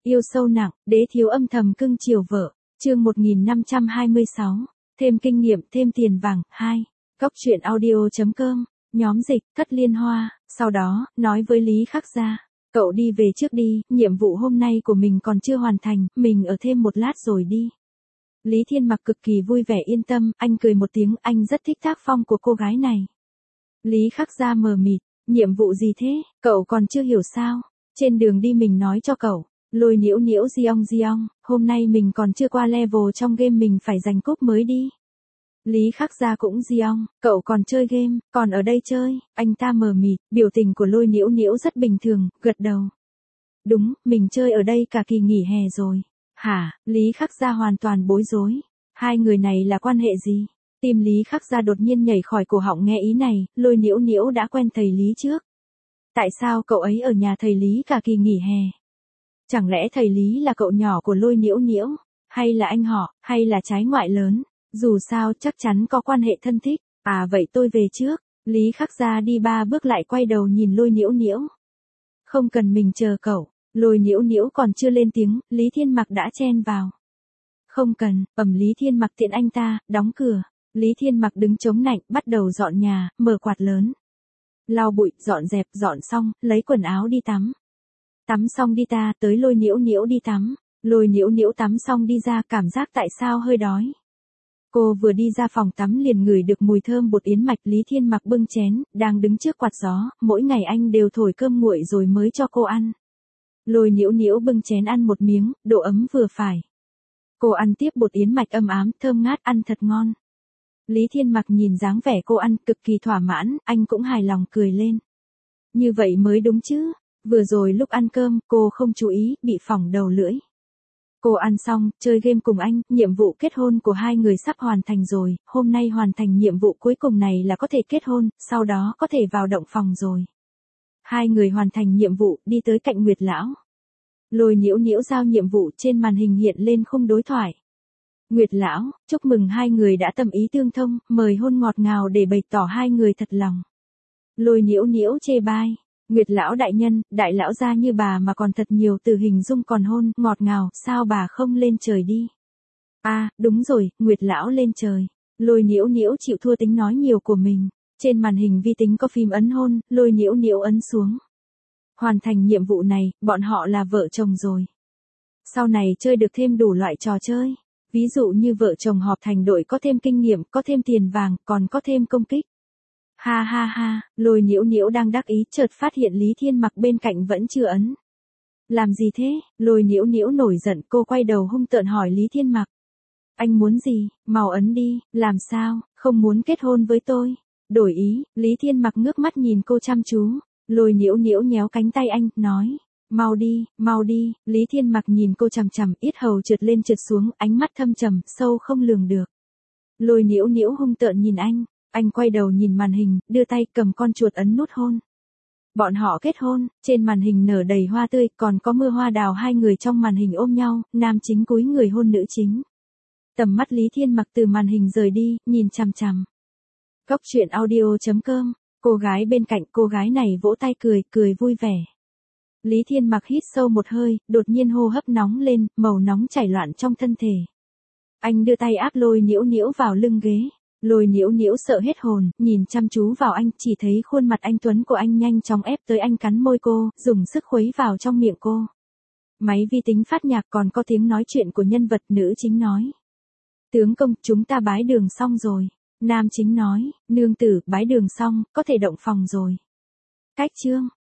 Yêu sâu nặng, đế thiếu âm thầm cưng chiều vợ. Chương 1526. Thêm kinh nghiệm, thêm tiền vàng. 2. Góc truyện audio.com. Nhóm dịch, Thất Liên Hoa. Sau đó, nói với Lý Khắc Gia. Cậu đi về trước đi, nhiệm vụ hôm nay của mình còn chưa hoàn thành, mình ở thêm một lát rồi đi. Lý Thiên Mặc cực kỳ vui vẻ yên tâm, anh cười một tiếng, anh rất thích tác phong của cô gái này. Lý Khắc Gia mờ mịt, nhiệm vụ gì thế, cậu còn chưa hiểu sao? Trên đường đi mình nói cho cậu. Lôi Nhiễu Nhiễu Giong, hôm nay mình còn chưa qua level trong game, mình phải giành cúp mới đi. Lý Khắc Gia cũng Giong, cậu còn chơi game, còn ở đây chơi, anh ta mờ mịt, biểu tình của Lôi Nhiễu Nhiễu rất bình thường, gật đầu. Đúng, mình chơi ở đây cả kỳ nghỉ hè rồi. Hả, Lý Khắc Gia hoàn toàn bối rối. Hai người này là quan hệ gì? Tim Lý Khắc Gia đột nhiên nhảy khỏi cổ họng nghe ý này, Lôi Nhiễu Nhiễu đã quen thầy Lý trước. Tại sao cậu ấy ở nhà thầy Lý cả kỳ nghỉ hè? Chẳng lẽ thầy Lý là cậu nhỏ của Lôi Nhiễu Nhiễu, hay là anh họ, hay là trái ngoại lớn? Dù sao chắc chắn có quan hệ thân thích. À vậy tôi về trước. Lý Khắc Gia đi 3 bước lại quay đầu nhìn Lôi Nhiễu Nhiễu. Không cần, mình chờ cậu. Lôi Nhiễu Nhiễu còn chưa lên tiếng, Lý Thiên Mặc đã chen vào. Không cần, Lý Thiên Mặc tiện anh ta, đóng cửa. Lý Thiên Mặc đứng chống nạnh, bắt đầu dọn nhà, mở quạt lớn. Lau bụi, dọn dẹp, dọn xong, lấy quần áo đi tắm. Tắm xong đi ta, tới Lôi Nhiễu Nhiễu đi tắm. Lôi Nhiễu Nhiễu tắm xong đi ra, cảm giác tại sao hơi đói. Cô vừa đi ra phòng tắm liền ngửi được mùi thơm bột yến mạch. Lý Thiên Mặc bưng chén, đang đứng trước quạt gió, mỗi ngày anh đều thổi cơm nguội rồi mới cho cô ăn. Lôi Nhiễu Nhiễu bưng chén ăn một miếng, độ ấm vừa phải. Cô ăn tiếp bột yến mạch ấm ám, thơm ngát, ăn thật ngon. Lý Thiên Mặc nhìn dáng vẻ cô ăn, cực kỳ thỏa mãn, anh cũng hài lòng cười lên. Như vậy mới đúng chứ, vừa rồi lúc ăn cơm, cô không chú ý, bị phỏng đầu lưỡi. Cô ăn xong, chơi game cùng anh, nhiệm vụ kết hôn của hai người sắp hoàn thành rồi, hôm nay hoàn thành nhiệm vụ cuối cùng này là có thể kết hôn, sau đó có thể vào động phòng rồi. Hai người hoàn thành nhiệm vụ, đi tới cạnh Nguyệt Lão. Lôi Nhiễu Nhiễu giao nhiệm vụ, trên màn hình hiện lên khung đối thoại. Nguyệt Lão, chúc mừng hai người đã tâm ý tương thông, mời hôn ngọt ngào để bày tỏ hai người thật lòng. Lôi Nhiễu Nhiễu chê bai. Nguyệt Lão đại nhân, đại lão gia như bà mà còn thật nhiều từ hình dung còn hôn, ngọt ngào, sao bà không lên trời đi? À, đúng rồi, Nguyệt Lão lên trời. Lôi Nhiễu Nhiễu chịu thua tính nói nhiều của mình. Trên màn hình vi tính có phím ấn hôn, Lôi Nhiễu Nhiễu ấn xuống. Hoàn thành nhiệm vụ này, bọn họ là vợ chồng rồi. Sau này chơi được thêm đủ loại trò chơi. Ví dụ như vợ chồng họp thành đội, có thêm kinh nghiệm, có thêm tiền vàng, còn có thêm công kích. Ha ha ha, Lôi Nhiễu Nhiễu đang đắc ý, chợt phát hiện Lý Thiên Mặc bên cạnh vẫn chưa ấn. Làm gì thế? Lôi Nhiễu Nhiễu nổi giận, cô quay đầu hung tợn hỏi Lý Thiên Mặc. Anh muốn gì? Mau ấn đi, làm sao, không muốn kết hôn với tôi? Đổi ý, Lý Thiên Mặc ngước mắt nhìn cô chăm chú. Lôi Nhiễu Nhiễu nhéo cánh tay anh, nói. Mau đi, Lý Thiên Mặc nhìn cô chằm chằm, yết hầu trượt lên trượt xuống, ánh mắt thâm trầm, sâu không lường được. Lôi Nhiễu Nhiễu hung tợn nhìn anh quay đầu nhìn màn hình, đưa tay cầm con chuột ấn nút hôn. Bọn họ kết hôn, trên màn hình nở đầy hoa tươi, còn có mưa hoa đào, hai người trong màn hình ôm nhau, nam chính cúi người hôn nữ chính. Tầm mắt Lý Thiên Mặc từ màn hình rời đi, nhìn chằm chằm. Góc truyện audio.com, cô gái bên cạnh, cô gái này vỗ tay cười vui vẻ. Lý Thiên Mặc hít sâu một hơi, đột nhiên hô hấp nóng lên, màu nóng chảy loạn trong thân thể. Anh đưa tay áp Lôi Nhiễu Nhiễu vào lưng ghế. Lôi Nhiễu Nhiễu sợ hết hồn, nhìn chăm chú vào anh, chỉ thấy khuôn mặt anh tuấn của anh nhanh chóng ép tới anh, cắn môi cô, dùng sức khuấy vào trong miệng cô. Máy vi tính phát nhạc, còn có tiếng nói chuyện của nhân vật nữ chính nói. Tướng công, chúng ta bái đường xong rồi. Nam chính nói, nương tử, bái đường xong, có thể động phòng rồi. Cách chương.